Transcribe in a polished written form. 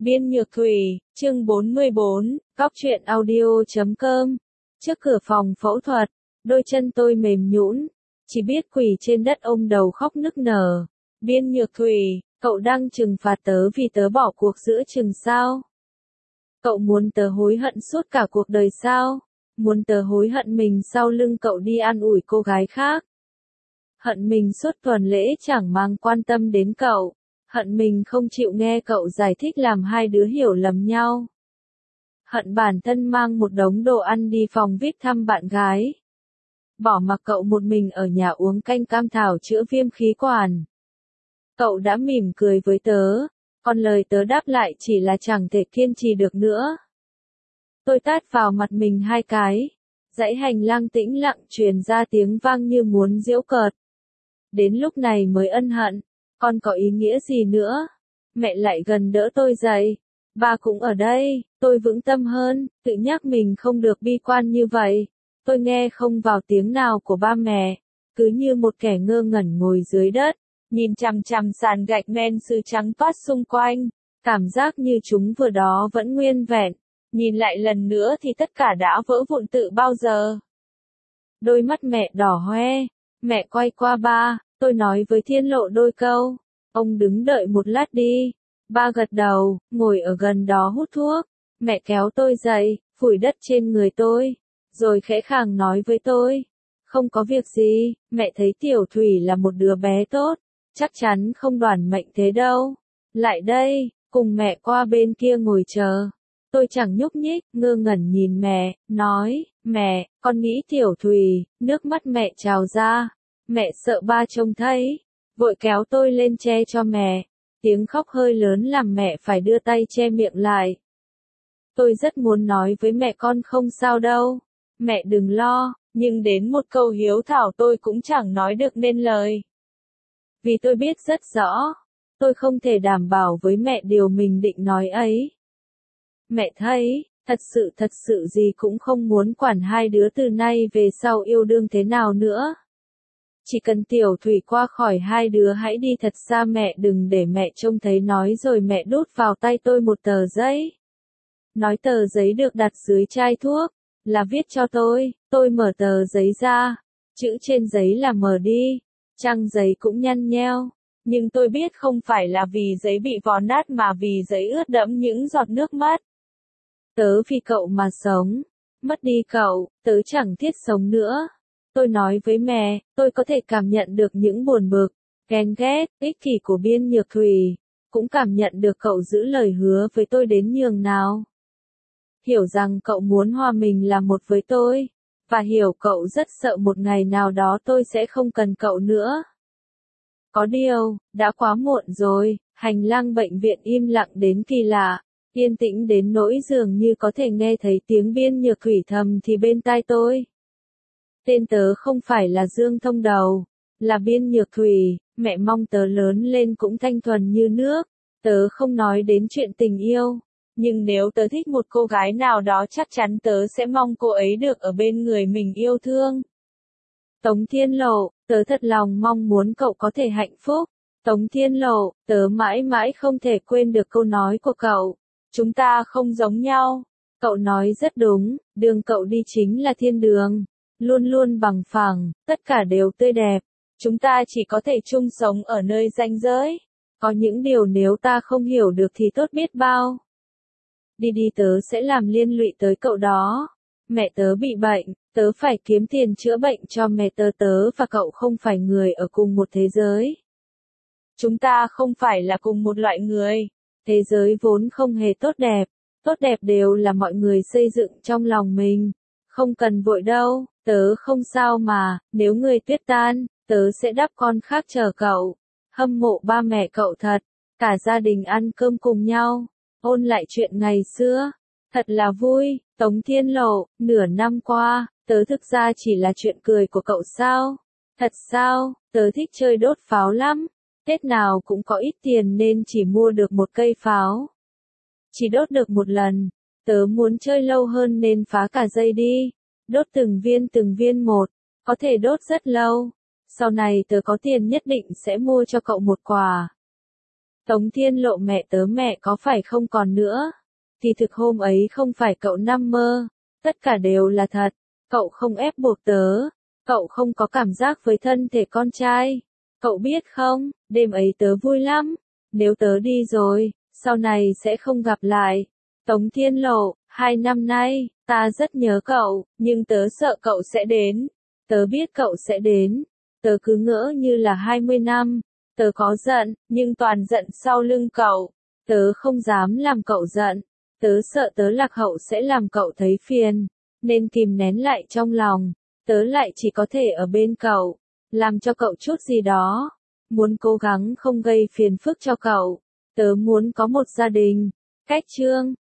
Biên Nhược Thủy, chương 44, Cóc truyện audio.com. Trước cửa phòng phẫu thuật, đôi chân tôi mềm nhũn, chỉ biết quỳ trên đất ôm đầu khóc nức nở. Biên Nhược Thủy, cậu đang trừng phạt tớ vì tớ bỏ cuộc giữa chừng sao? Cậu muốn tớ hối hận suốt cả cuộc đời sao? Muốn tớ hối hận mình sau lưng cậu đi an ủi cô gái khác? Hận mình suốt tuần lễ chẳng mang quan tâm đến cậu? Hận mình không chịu nghe cậu giải thích làm hai đứa hiểu lầm nhau? Hận bản thân mang một đống đồ ăn đi phòng VIP thăm bạn gái? Bỏ mặc cậu một mình ở nhà uống canh cam thảo chữa viêm khí quản? Cậu đã mỉm cười với tớ, còn lời tớ đáp lại chỉ là chẳng thể kiên trì được nữa. Tôi tát vào mặt mình hai cái. Dãy hành lang tĩnh lặng truyền ra tiếng vang như muốn giễu cợt. Đến lúc này mới ân hận, còn có ý nghĩa gì nữa? Mẹ lại gần đỡ tôi dậy. Ba cũng ở đây, tôi vững tâm hơn, tự nhắc mình không được bi quan như vậy. Tôi nghe không vào tiếng nào của ba mẹ, cứ như một kẻ ngơ ngẩn ngồi dưới đất, nhìn chằm chằm sàn gạch men sứ trắng toát xung quanh, cảm giác như chúng vừa đó vẫn nguyên vẹn, nhìn lại lần nữa thì tất cả đã vỡ vụn tự bao giờ. Đôi mắt mẹ đỏ hoe, mẹ quay qua ba, tôi nói với Thiên Lộ đôi câu, ông đứng đợi một lát đi. Ba gật đầu, ngồi ở gần đó hút thuốc. Mẹ kéo tôi dậy, phủi đất trên người tôi, rồi khẽ khàng nói với tôi, không có việc gì, mẹ thấy Tiểu Thủy là một đứa bé tốt, chắc chắn không đoản mệnh thế đâu. Lại đây, cùng mẹ qua bên kia ngồi chờ. Tôi chẳng nhúc nhích, ngơ ngẩn nhìn mẹ, nói, mẹ, con nghĩ Tiểu Thủy, nước mắt mẹ trào ra. Mẹ sợ ba trông thấy, vội kéo tôi lên che cho mẹ. Tiếng khóc hơi lớn làm mẹ phải đưa tay che miệng lại. Tôi rất muốn nói với mẹ con không sao đâu, mẹ đừng lo, nhưng đến một câu hiếu thảo tôi cũng chẳng nói được nên lời. Vì tôi biết rất rõ, tôi không thể đảm bảo với mẹ điều mình định nói ấy. Mẹ thấy, thật sự gì cũng không muốn quản hai đứa từ nay về sau yêu đương thế nào nữa. Chỉ cần Tiểu Thủy qua khỏi hai đứa hãy đi thật xa, mẹ đừng để mẹ trông thấy, nói rồi mẹ đút vào tay tôi một tờ giấy. Nói tờ giấy được đặt dưới chai thuốc, là viết cho tôi mở tờ giấy ra, chữ trên giấy là mở đi, trang giấy cũng nhăn nheo, nhưng tôi biết không phải là vì giấy bị vò nát mà vì giấy ướt đẫm những giọt nước mắt. Tớ vì cậu mà sống, mất đi cậu, tớ chẳng thiết sống nữa. Tôi nói với mẹ, tôi có thể cảm nhận được những buồn bực, ghen ghét, ích kỷ của Biên Nhược Thủy, cũng cảm nhận được cậu giữ lời hứa với tôi đến nhường nào. Hiểu rằng cậu muốn hòa mình là một với tôi, và hiểu cậu rất sợ một ngày nào đó tôi sẽ không cần cậu nữa. Có điều, đã quá muộn rồi, hành lang bệnh viện im lặng đến kỳ lạ, yên tĩnh đến nỗi dường như có thể nghe thấy tiếng Biên Nhược Thủy thầm thì bên tai tôi. Tên tớ không phải là Dương Thông Đầu, là Biên Nhược Thủy, mẹ mong tớ lớn lên cũng thanh thuần như nước. Tớ không nói đến chuyện tình yêu, nhưng nếu tớ thích một cô gái nào đó chắc chắn tớ sẽ mong cô ấy được ở bên người mình yêu thương. Tống Thiên Lộ, tớ thật lòng mong muốn cậu có thể hạnh phúc. Tống Thiên Lộ, tớ mãi mãi không thể quên được câu nói của cậu. Chúng ta không giống nhau. Cậu nói rất đúng, đường cậu đi chính là thiên đường. Luôn luôn bằng phẳng, tất cả đều tươi đẹp. Chúng ta chỉ có thể chung sống ở nơi ranh giới. Có những điều nếu ta không hiểu được thì tốt biết bao. Đi tớ sẽ làm liên lụy tới cậu đó. Mẹ tớ bị bệnh, tớ phải kiếm tiền chữa bệnh cho mẹ tớ và cậu không phải người ở cùng một thế giới. Chúng ta không phải là cùng một loại người. Thế giới vốn không hề tốt đẹp đều là mọi người xây dựng trong lòng mình. Không cần vội đâu, tớ không sao mà, nếu người tuyết tan, tớ sẽ đắp con khác chờ cậu. Hâm mộ ba mẹ cậu thật, cả gia đình ăn cơm cùng nhau, ôn lại chuyện ngày xưa, thật là vui. Tống Thiên Lộ, nửa năm qua, tớ thực ra chỉ là chuyện cười của cậu sao? Thật sao, tớ thích chơi đốt pháo lắm, Tết nào cũng có ít tiền nên chỉ mua được một cây pháo. Chỉ đốt được một lần, tớ muốn chơi lâu hơn nên phá cả dây đi. Đốt từng viên một, có thể đốt rất lâu. Sau này tớ có tiền nhất định sẽ mua cho cậu một quà. Tống Thiên Lộ mẹ có phải không còn nữa? Thì thực hôm ấy không phải cậu nằm mơ, tất cả đều là thật, cậu không ép buộc tớ, cậu không có cảm giác với thân thể con trai. Cậu biết không, đêm ấy tớ vui lắm, nếu tớ đi rồi, sau này sẽ không gặp lại. Tống Thiên Lộ, 2 năm nay, ta rất nhớ cậu, nhưng tớ sợ cậu sẽ đến. Tớ biết cậu sẽ đến, tớ cứ ngỡ như là 20 năm. Tớ có giận, nhưng toàn giận sau lưng cậu. Tớ không dám làm cậu giận. Tớ sợ tớ lạc hậu sẽ làm cậu thấy phiền, nên kìm nén lại trong lòng. Tớ lại chỉ có thể ở bên cậu, làm cho cậu chút gì đó. Muốn cố gắng không gây phiền phức cho cậu. Tớ muốn có một gia đình. Cách chương